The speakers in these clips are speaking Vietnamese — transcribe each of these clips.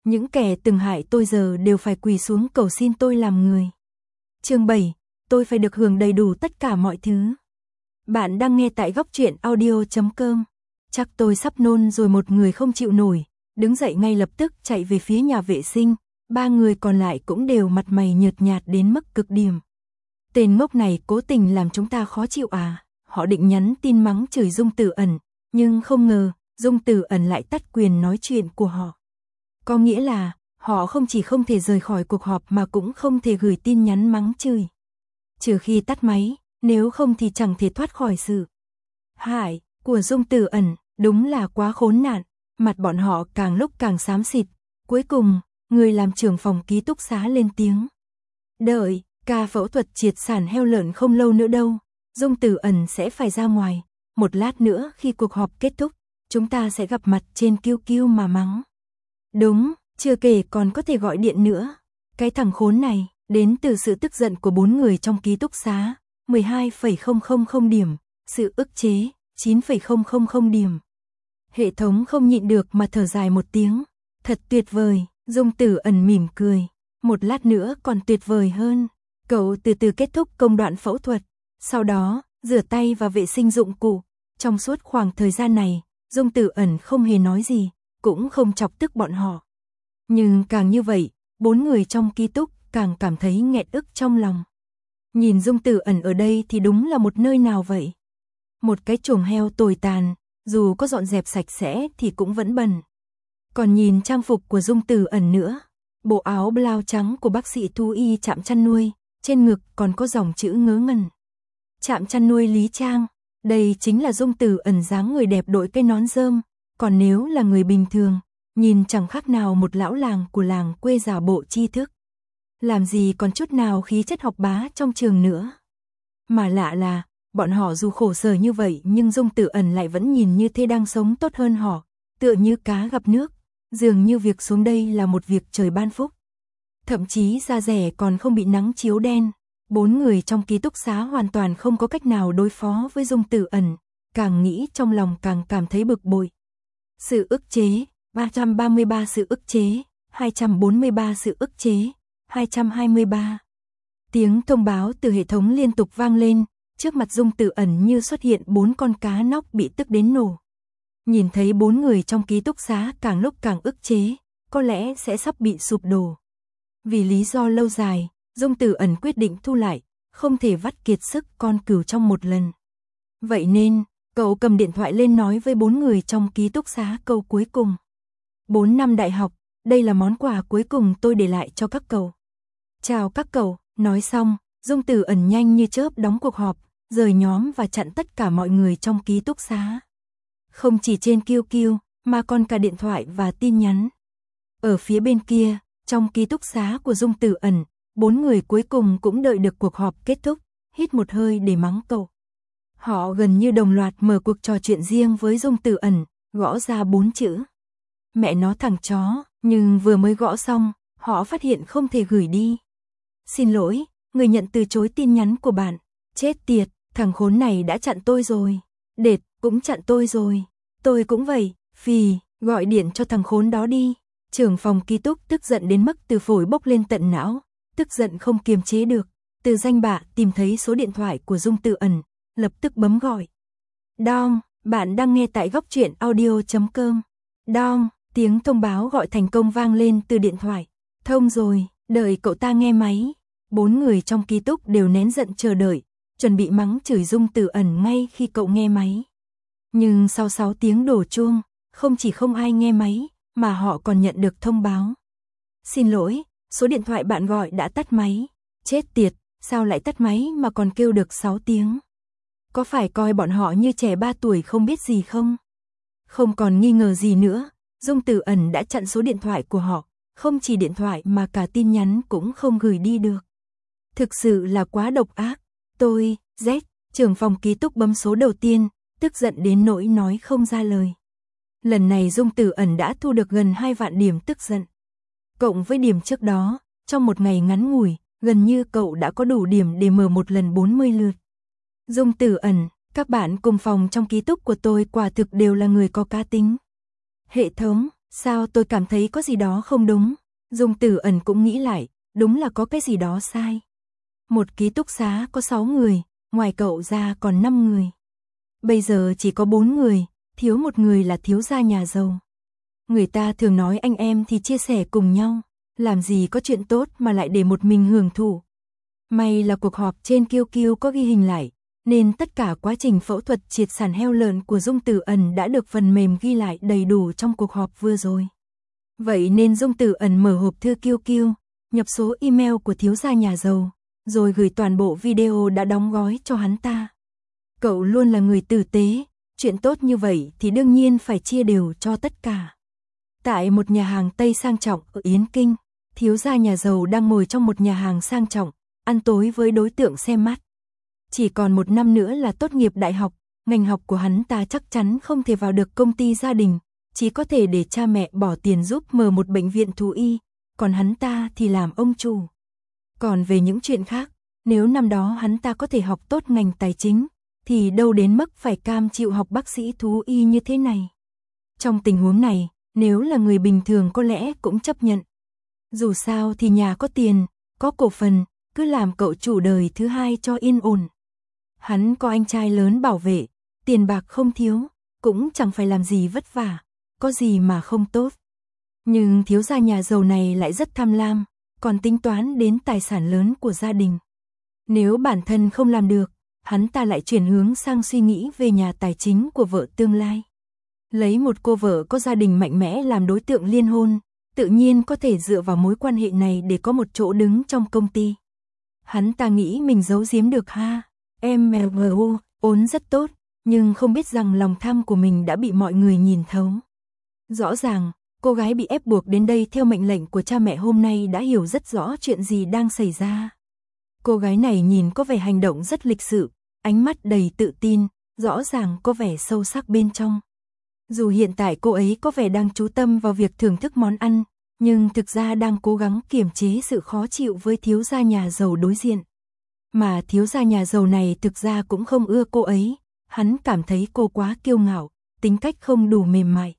Những kẻ từng hại tôi giờ đều phải quỳ xuống cầu xin tôi làm người. Chương 7, tôi phải được hưởng đầy đủ tất cả mọi thứ. Bạn đang nghe tại Góc Truyện Audio.com. Chắc tôi sắp nôn rồi, một người không chịu nổi, đứng dậy ngay lập tức chạy về phía nhà vệ sinh, 3 người còn lại cũng đều mặt mày nhợt nhạt đến mức cực điểm. Tên ngốc này cố tình làm chúng ta khó chịu à? Họ định nhắn tin mắng chửi Dung Tử Ẩn, nhưng không ngờ Dung Tử Ẩn lại tắt quyền nói chuyện của họ. Có nghĩa là họ không chỉ không thể rời khỏi cuộc họp mà cũng không thể gửi tin nhắn mắng chửi. Trừ khi tắt máy, nếu không thì chẳng thể thoát khỏi sự hại của Dung Tử Ẩn. Đúng là quá khốn nạn. Mặt bọn họ càng lúc càng xám xịt. Cuối cùng, người làm trưởng phòng ký túc xá lên tiếng. Đợi, ca phẫu thuật triệt sản heo lợn không lâu nữa đâu. Dung Tử Ẩn sẽ phải ra ngoài. Một lát nữa khi cuộc họp kết thúc, chúng ta sẽ gặp mặt trên QQ mà mắng. Đúng, chưa kể còn có thể gọi điện nữa. Cái thằng khốn này, đến từ sự tức giận của 4 người trong ký túc xá, 12,000 điểm, sự ức chế, 9,000 điểm. Hệ thống không nhịn được mà thở dài một tiếng. Thật tuyệt vời, Dung Tử Ẩn mỉm cười. Một lát nữa còn tuyệt vời hơn. Cậu từ từ kết thúc công đoạn phẫu thuật. Sau đó, rửa tay và vệ sinh dụng cụ. Trong suốt khoảng thời gian này, Dung Tử Ẩn không hề nói gì, cũng không chọc tức bọn họ. Nhưng càng như vậy, 4 người trong ký túc càng cảm thấy nghẹn ức trong lòng. Nhìn Dung Tử Ẩn ở đây thì đúng là một nơi nào vậy? Một cái chuồng heo tồi tàn, dù có dọn dẹp sạch sẽ thì cũng vẫn bẩn. Còn nhìn trang phục của Dung Tử Ẩn nữa, bộ áo blau trắng của bác sĩ thú y trạm chăn nuôi, trên ngực còn có dòng chữ ngớ ngẩn. Trạm chăn nuôi Lý Trang, đây chính là Dung Tử Ẩn dáng người đẹp đội cái nón rơm, còn nếu là người bình thường, nhìn chẳng khác nào một lão làng của làng quê giả bộ tri thức. Làm gì còn chút nào khí chất học bá trong trường nữa. Mà lạ là, bọn họ dù khổ sở như vậy nhưng Dung Tử Ẩn lại vẫn nhìn như thế đang sống tốt hơn họ, tựa như cá gặp nước, dường như việc xuống đây là một việc trời ban phúc. Thậm chí da rẻ còn không bị nắng chiếu đen. 4 người trong ký túc xá hoàn toàn không có cách nào đối phó với Dung Tử Ẩn, càng nghĩ trong lòng càng cảm thấy bực bội. Sự ức chế, 333 sự ức chế, 243 sự ức chế, 223. Tiếng thông báo từ hệ thống liên tục vang lên, trước mặt Dung Tử Ẩn như xuất hiện 4 con cá nóc bị tức đến nổ. Nhìn thấy 4 người trong ký túc xá càng lúc càng ức chế, có lẽ sẽ sắp bị sụp đổ. Vì lý do lâu dài, Dung Tử Ẩn quyết định thu lại, không thể vắt kiệt sức con cừu trong một lần. Vậy nên, cậu cầm điện thoại lên nói với 4 người trong ký túc xá câu cuối cùng. 4 năm đại học, đây là món quà cuối cùng tôi để lại cho các cậu. Chào các cậu, nói xong, Dung Tử Ẩn nhanh như chớp đóng cuộc họp, rời nhóm và chặn tất cả mọi người trong ký túc xá. Không chỉ trên QQ, mà còn cả điện thoại và tin nhắn. Ở phía bên kia, trong ký túc xá của Dung Tử Ẩn, 4 người cuối cùng cũng đợi được cuộc họp kết thúc, hít một hơi để mắng cậu. Họ gần như đồng loạt mở cuộc trò chuyện riêng với Dung Tử Ẩn, gõ ra 4 chữ. Mẹ nó thằng chó, nhưng vừa mới gõ xong, họ phát hiện không thể gửi đi. Xin lỗi, người nhận từ chối tin nhắn của bạn. Chết tiệt, thằng khốn này đã chặn tôi rồi. Đệt, cũng chặn tôi rồi. Tôi cũng vậy, phì, gọi điện cho thằng khốn đó đi. Trưởng phòng ký túc tức giận đến mức từ phổi bốc lên tận não, tức giận không kiềm chế được. Từ danh bạ tìm thấy số điện thoại của Dung Tử Ẩn, lập tức bấm gọi. Đong, bạn đang nghe tại Góc Truyện Audio.com. Đong, tiếng thông báo gọi thành công vang lên từ điện thoại. Thông rồi, đợi cậu ta nghe máy. 4 người trong ký túc đều nén giận chờ đợi, chuẩn bị mắng chửi Dung Tử Ẩn ngay khi cậu nghe máy. Nhưng sau 6 tiếng đổ chuông, không chỉ không ai nghe máy, mà họ còn nhận được thông báo. Xin lỗi, số điện thoại bạn gọi đã tắt máy. Chết tiệt, sao lại tắt máy mà còn kêu được 6 tiếng? Có phải coi bọn họ như trẻ 3 tuổi không biết gì không? Không còn nghi ngờ gì nữa, Dung Tử Ẩn đã chặn số điện thoại của họ, không chỉ điện thoại mà cả tin nhắn cũng không gửi đi được. Thực sự là quá độc ác. Tôi, Z, trưởng phòng ký túc bấm số đầu tiên, tức giận đến nỗi nói không ra lời. Lần này Dung Tử Ẩn đã thu được gần 2 vạn điểm tức giận. Cộng với điểm trước đó, trong một ngày ngắn ngủi, gần như cậu đã có đủ điểm để mở một lần 40 lượt. Dung Tử Ẩn, các bạn cùng phòng trong ký túc của tôi quả thực đều là người có cá tính. Hệ thống, Sao tôi cảm thấy có gì đó không đúng? Dung Tử Ẩn cũng nghĩ lại, đúng là có cái gì đó sai. Một ký túc xá có 6 người, ngoài cậu ra còn 5 người. Bây giờ chỉ có 4 người, thiếu một người là thiếu gia nhà giàu. Người ta thường nói anh em thì chia sẻ cùng nhau, làm gì có chuyện tốt mà lại để một mình hưởng thụ. May là cuộc họp trên Kiêu Kiêu có ghi hình lại, nên tất cả quá trình phẫu thuật triệt sản heo lợn của Dung Tử Ẩn đã được phần mềm ghi lại đầy đủ trong cuộc họp vừa rồi. Vậy nên Dung Tử Ẩn mở hộp thư Kiêu Kiêu, nhập số email của thiếu gia nhà giàu, rồi gửi toàn bộ video đã đóng gói cho hắn ta. Cậu luôn là người tử tế, chuyện tốt như vậy thì đương nhiên phải chia đều cho tất cả. Tại một nhà hàng Tây sang trọng ở Yến Kinh, thiếu gia nhà giàu đang ngồi trong một nhà hàng sang trọng, ăn tối với đối tượng xem mắt. Chỉ còn 1 năm nữa là tốt nghiệp đại học, ngành học của hắn ta chắc chắn không thể vào được công ty gia đình, chỉ có thể để cha mẹ bỏ tiền giúp mở một bệnh viện thú y, còn hắn ta thì làm ông chủ. Còn về những chuyện khác, nếu năm đó hắn ta có thể học tốt ngành tài chính, thì đâu đến mức phải cam chịu học bác sĩ thú y như thế này. Trong tình huống này, nếu là người bình thường có lẽ cũng chấp nhận. Dù sao thì nhà có tiền, có cổ phần, cứ làm cậu chủ đời thứ hai cho yên ổn. Hắn có anh trai lớn bảo vệ, tiền bạc không thiếu, cũng chẳng phải làm gì vất vả, có gì mà không tốt. Nhưng thiếu gia nhà giàu này lại rất tham lam, còn tính toán đến tài sản lớn của gia đình. Nếu bản thân không làm được, hắn ta lại chuyển hướng sang suy nghĩ về nhà tài chính của vợ tương lai. Lấy một cô vợ có gia đình mạnh mẽ làm đối tượng liên hôn, tự nhiên có thể dựa vào mối quan hệ này để có một chỗ đứng trong công ty. Hắn ta nghĩ mình giấu giếm được ha, em MGU, ốn rất tốt, nhưng không biết rằng lòng tham của mình đã bị mọi người nhìn thấu. Rõ ràng, cô gái bị ép buộc đến đây theo mệnh lệnh của cha mẹ hôm nay đã hiểu rất rõ chuyện gì đang xảy ra. Cô gái này nhìn có vẻ hành động rất lịch sự, ánh mắt đầy tự tin, rõ ràng có vẻ sâu sắc bên trong. Dù hiện tại cô ấy có vẻ đang chú tâm vào việc thưởng thức món ăn, nhưng thực ra đang cố gắng kiềm chế sự khó chịu với thiếu gia nhà giàu đối diện. Mà thiếu gia nhà giàu này thực ra cũng không ưa cô ấy, hắn cảm thấy cô quá kiêu ngạo, tính cách không đủ mềm mại.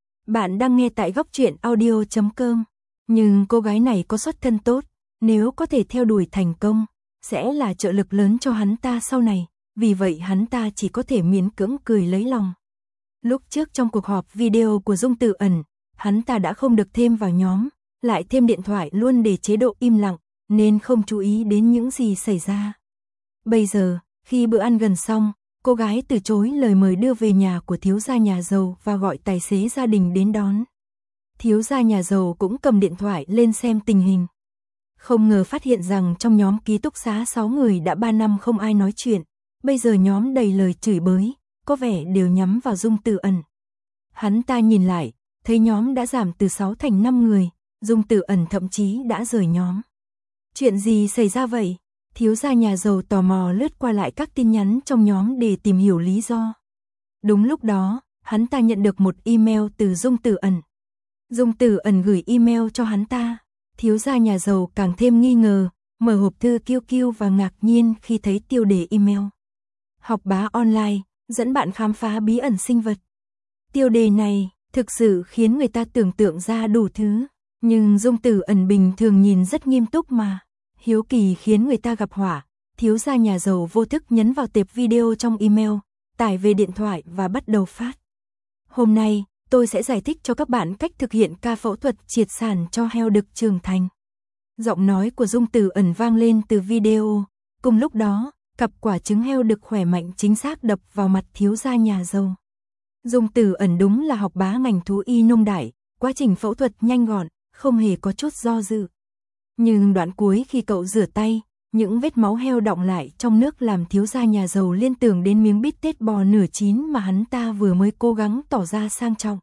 Bạn đang nghe tại góc truyện audio.com, nhưng cô gái này có xuất thân tốt, nếu có thể theo đuổi thành công, sẽ là trợ lực lớn cho hắn ta sau này, vì vậy hắn ta chỉ có thể miễn cưỡng cười lấy lòng. Lúc trước trong cuộc họp video của Dung Tử Ẩn, hắn ta đã không được thêm vào nhóm, lại thêm điện thoại luôn để chế độ im lặng, nên không chú ý đến những gì xảy ra. Bây giờ, khi bữa ăn gần xong, cô gái từ chối lời mời đưa về nhà của thiếu gia nhà giàu và gọi tài xế gia đình đến đón. Thiếu gia nhà giàu cũng cầm điện thoại lên xem tình hình. Không ngờ phát hiện rằng trong nhóm ký túc xá 6 người đã 3 năm không ai nói chuyện, bây giờ nhóm đầy lời chửi bới, có vẻ đều nhắm vào Dung Tử Ẩn. Hắn ta nhìn lại, thấy nhóm đã giảm từ 6 thành 5 người, Dung Tử Ẩn thậm chí đã rời nhóm. Chuyện gì xảy ra vậy? Thiếu gia nhà giàu tò mò lướt qua lại các tin nhắn trong nhóm để tìm hiểu lý do. Đúng lúc đó, hắn ta nhận được một email từ Dung Tử Ẩn. Dung Tử Ẩn gửi email cho hắn ta. Thiếu gia nhà giàu càng thêm nghi ngờ, mở hộp thư Kiêu Kiêu và ngạc nhiên khi thấy tiêu đề email. Học bá online, dẫn bạn khám phá bí ẩn sinh vật. Tiêu đề này thực sự khiến người ta tưởng tượng ra đủ thứ, nhưng Dung Tử Ẩn bình thường nhìn rất nghiêm túc mà. Hiếu kỳ khiến người ta gặp họa, thiếu gia nhà giàu vô thức nhấn vào tệp video trong email, tải về điện thoại và bắt đầu phát. Hôm nay, tôi sẽ giải thích cho các bạn cách thực hiện ca phẫu thuật triệt sản cho heo đực trưởng thành. Giọng nói của Dung Tử Ẩn vang lên từ video. Cùng lúc đó, cặp quả trứng heo đực khỏe mạnh chính xác đập vào mặt thiếu gia nhà giàu. Dung Tử Ẩn đúng là học bá ngành thú y nông đại, quá trình phẫu thuật nhanh gọn, không hề có chút do dự. Nhưng đoạn cuối khi cậu rửa tay, những vết máu heo đọng lại trong nước làm thiếu gia nhà giàu liên tưởng đến miếng bít tết bò nửa chín mà hắn ta vừa mới cố gắng tỏ ra sang trọng.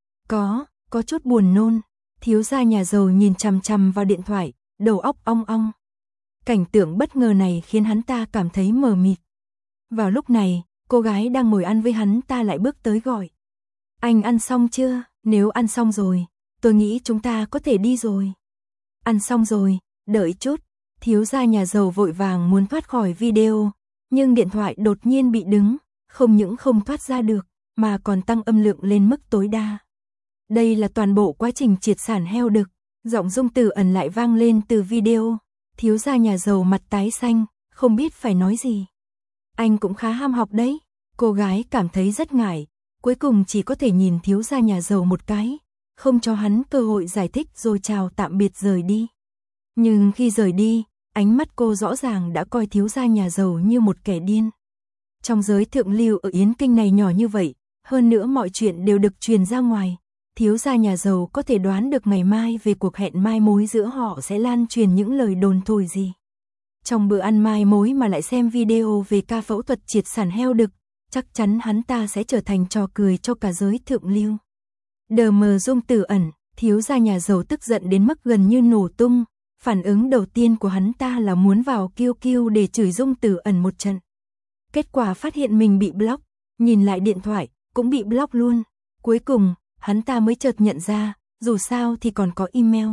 Có chút buồn nôn, thiếu gia nhà giàu nhìn chằm chằm vào điện thoại, đầu óc ong ong. Cảnh tượng bất ngờ này khiến hắn ta cảm thấy mờ mịt. Vào lúc này, cô gái đang ngồi ăn với hắn ta lại bước tới gọi. Anh ăn xong chưa? Nếu ăn xong rồi, tôi nghĩ chúng ta có thể đi rồi. Ăn xong rồi, đợi chút. Thiếu gia nhà giàu vội vàng muốn thoát khỏi video, nhưng điện thoại đột nhiên bị đứng, không những không thoát ra được, mà còn tăng âm lượng lên mức tối đa. Đây là toàn bộ quá trình triệt sản heo đực. Giọng Dung Tử Ẩn lại vang lên từ video. Thiếu gia nhà giàu mặt tái xanh, không biết phải nói gì. Anh cũng khá ham học đấy. Cô gái cảm thấy rất ngại, cuối cùng chỉ có thể nhìn thiếu gia nhà giàu một cái, không cho hắn cơ hội giải thích rồi chào tạm biệt rời đi. Nhưng khi rời đi, ánh mắt cô rõ ràng đã coi thiếu gia nhà giàu như một kẻ điên. Trong giới thượng lưu ở Yến Kinh này nhỏ như vậy, hơn nữa mọi chuyện đều được truyền ra ngoài. Thiếu gia nhà giàu có thể đoán được ngày mai về cuộc hẹn mai mối giữa họ sẽ lan truyền những lời đồn thổi gì. Trong bữa ăn mai mối mà lại xem video về ca phẫu thuật triệt sản heo đực, chắc chắn hắn ta sẽ trở thành trò cười cho cả giới thượng lưu. Đờ mờ Dung Tử Ẩn, thiếu gia nhà giàu tức giận đến mức gần như nổ tung. Phản ứng đầu tiên của hắn ta là muốn vào QQ để chửi Dung Tử Ẩn một trận. Kết quả phát hiện mình bị block, nhìn lại điện thoại, cũng bị block luôn. Cuối cùng, hắn ta mới chợt nhận ra, dù sao thì còn có email.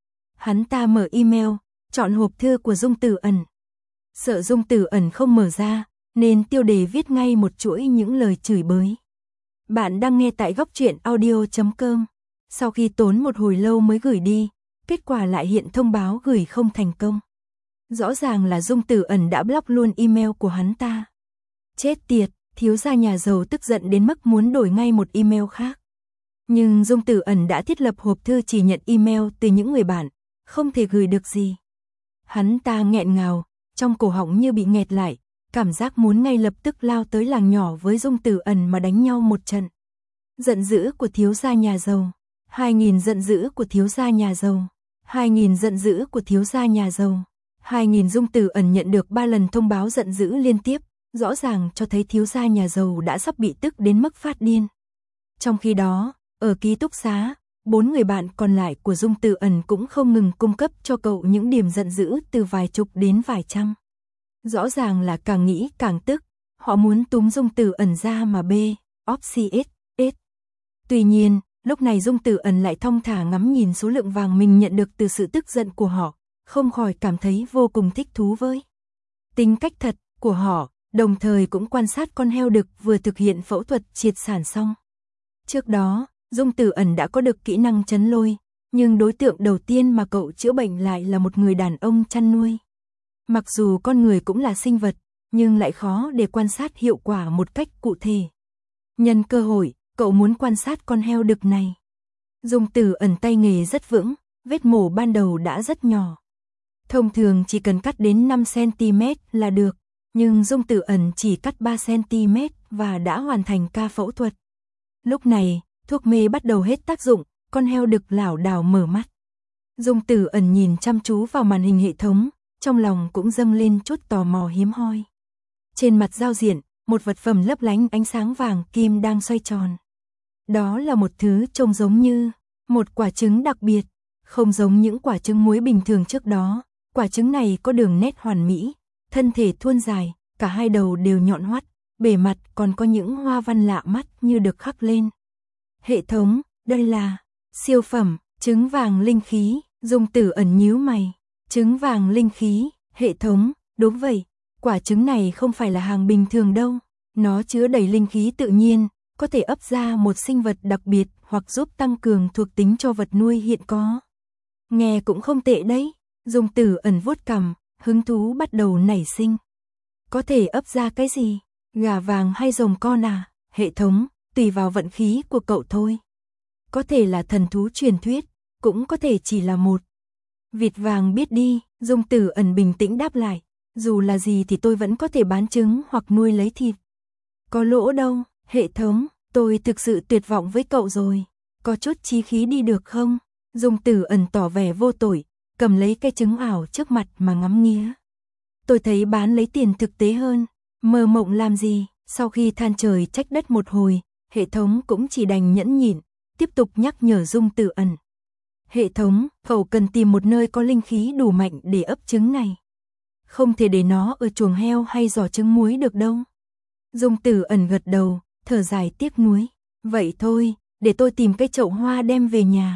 Hắn ta mở email, chọn hộp thư của Dung Tử Ẩn. Sợ Dung Tử Ẩn không mở ra, nên tiêu đề viết ngay một chuỗi những lời chửi bới. Bạn đang nghe tại góc truyện audio.com. Sau khi tốn một hồi lâu mới gửi đi, kết quả lại hiện thông báo gửi không thành công. Rõ ràng là Dung Tử Ẩn đã block luôn email của hắn ta. Chết tiệt, thiếu gia nhà giàu tức giận đến mức muốn đổi ngay một email khác. Nhưng Dung Tử Ẩn đã thiết lập hộp thư chỉ nhận email từ những người bạn, không thể gửi được gì. Hắn ta nghẹn ngào, trong cổ họng như bị nghẹt lại, cảm giác muốn ngay lập tức lao tới làng nhỏ với Dung Tử Ẩn mà đánh nhau một trận. Giận dữ của thiếu gia nhà giàu, 2000 giận dữ của thiếu gia nhà giàu, 2000 giận dữ của thiếu gia nhà giàu, 2000 Dung Tử Ẩn nhận được 3 lần thông báo giận dữ liên tiếp, rõ ràng cho thấy thiếu gia nhà giàu đã sắp bị tức đến mức phát điên. Trong khi đó, ở ký túc xá, 4 người bạn còn lại của Dung Tử Ẩn cũng không ngừng cung cấp cho cậu những điểm giận dữ từ vài chục đến vài trăm. Rõ ràng là càng nghĩ càng tức, họ muốn túm Dung Tử Ẩn ra mà bê, OPCS. Tuy nhiên, lúc này Dung Tử Ẩn lại thong thả ngắm nhìn số lượng vàng mình nhận được từ sự tức giận của họ, không khỏi cảm thấy vô cùng thích thú với tính cách thật của họ, đồng thời cũng quan sát con heo đực vừa thực hiện phẫu thuật triệt sản xong. Trước đó, Dung Tử Ẩn đã có được kỹ năng chấn lôi, nhưng đối tượng đầu tiên mà cậu chữa bệnh lại là một người đàn ông chăn nuôi. Mặc dù con người cũng là sinh vật, nhưng lại khó để quan sát hiệu quả một cách cụ thể. Nhân cơ hội, cậu muốn quan sát con heo đực này. Dung Tử Ẩn tay nghề rất vững, vết mổ ban đầu đã rất nhỏ. Thông thường chỉ cần cắt đến 5 cm là được, nhưng Dung Tử Ẩn chỉ cắt 3 cm và đã hoàn thành ca phẫu thuật. Lúc này, thuốc mê bắt đầu hết tác dụng, con heo đực lảo đảo mở mắt. Dung Tử Ẩn nhìn chăm chú vào màn hình hệ thống, trong lòng cũng dâng lên chút tò mò hiếm hoi. Trên mặt giao diện, một vật phẩm lấp lánh ánh sáng vàng kim đang xoay tròn. Đó là một thứ trông giống như một quả trứng đặc biệt, không giống những quả trứng muối bình thường trước đó. Quả trứng này có đường nét hoàn mỹ, thân thể thuôn dài, cả hai đầu đều nhọn hoắt, bề mặt còn có những hoa văn lạ mắt như được khắc lên. Hệ thống, đây là siêu phẩm, trứng vàng linh khí. Dung Tử Ẩn nhíu mày. Trứng vàng linh khí, hệ thống, đúng vậy, quả trứng này không phải là hàng bình thường đâu. Nó chứa đầy linh khí tự nhiên, có thể ấp ra một sinh vật đặc biệt hoặc giúp tăng cường thuộc tính cho vật nuôi hiện có. Nghe cũng không tệ đấy. Dung Tử Ẩn vuốt cằm, hứng thú bắt đầu nảy sinh. Có thể ấp ra cái gì? Gà vàng hay rồng con à? Hệ thống, tùy vào vận khí của cậu thôi. Có thể là thần thú truyền thuyết, cũng có thể chỉ là một vịt vàng biết đi. Dung Tử Ẩn bình tĩnh đáp lại. Dù là gì thì tôi vẫn có thể bán trứng hoặc nuôi lấy thịt. Có lỗ đâu, hệ thống, tôi thực sự tuyệt vọng với cậu rồi. Có chút chí khí đi được không? Dung Tử Ẩn tỏ vẻ vô tội, cầm lấy cái trứng ảo trước mặt mà ngắm nghía. Tôi thấy bán lấy tiền thực tế hơn, mơ mộng làm gì? Sau khi than trời trách đất một hồi, hệ thống cũng chỉ đành nhẫn nhịn, tiếp tục nhắc nhở Dung Tử Ẩn. Hệ thống, cậu cần tìm một nơi có linh khí đủ mạnh để ấp trứng này. Không thể để nó ở chuồng heo hay giỏ trứng muối được đâu. Dung Tử Ẩn gật đầu, thở dài tiếc nuối. Vậy thôi, để tôi tìm cái chậu hoa đem về nhà.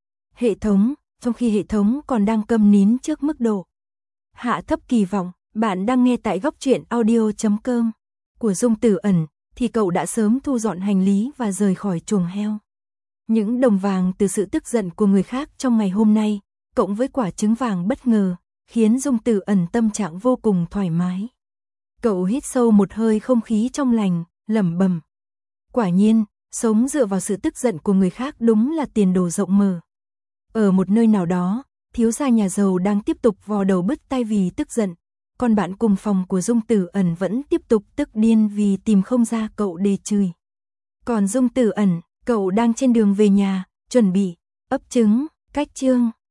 Hệ thống, trong khi hệ thống còn đang câm nín trước mức độ hạ thấp kỳ vọng, bạn đang nghe tại góc truyện audio.com của Dung Tử Ẩn, thì cậu đã sớm thu dọn hành lý và rời khỏi chuồng heo. Những đồng vàng từ sự tức giận của người khác trong ngày hôm nay, cộng với quả trứng vàng bất ngờ, khiến Dung Tử Ẩn tâm trạng vô cùng thoải mái. Cậu hít sâu một hơi không khí trong lành, lẩm bẩm. Quả nhiên, sống dựa vào sự tức giận của người khác đúng là tiền đồ rộng mở. Ở một nơi nào đó, thiếu gia nhà giàu đang tiếp tục vò đầu bứt tai vì tức giận, còn bạn cùng phòng của Dung Tử Ẩn vẫn tiếp tục tức điên vì tìm không ra cậu để chửi. Còn Dung Tử Ẩn, cậu đang trên đường về nhà, chuẩn bị ấp trứng, cách chương.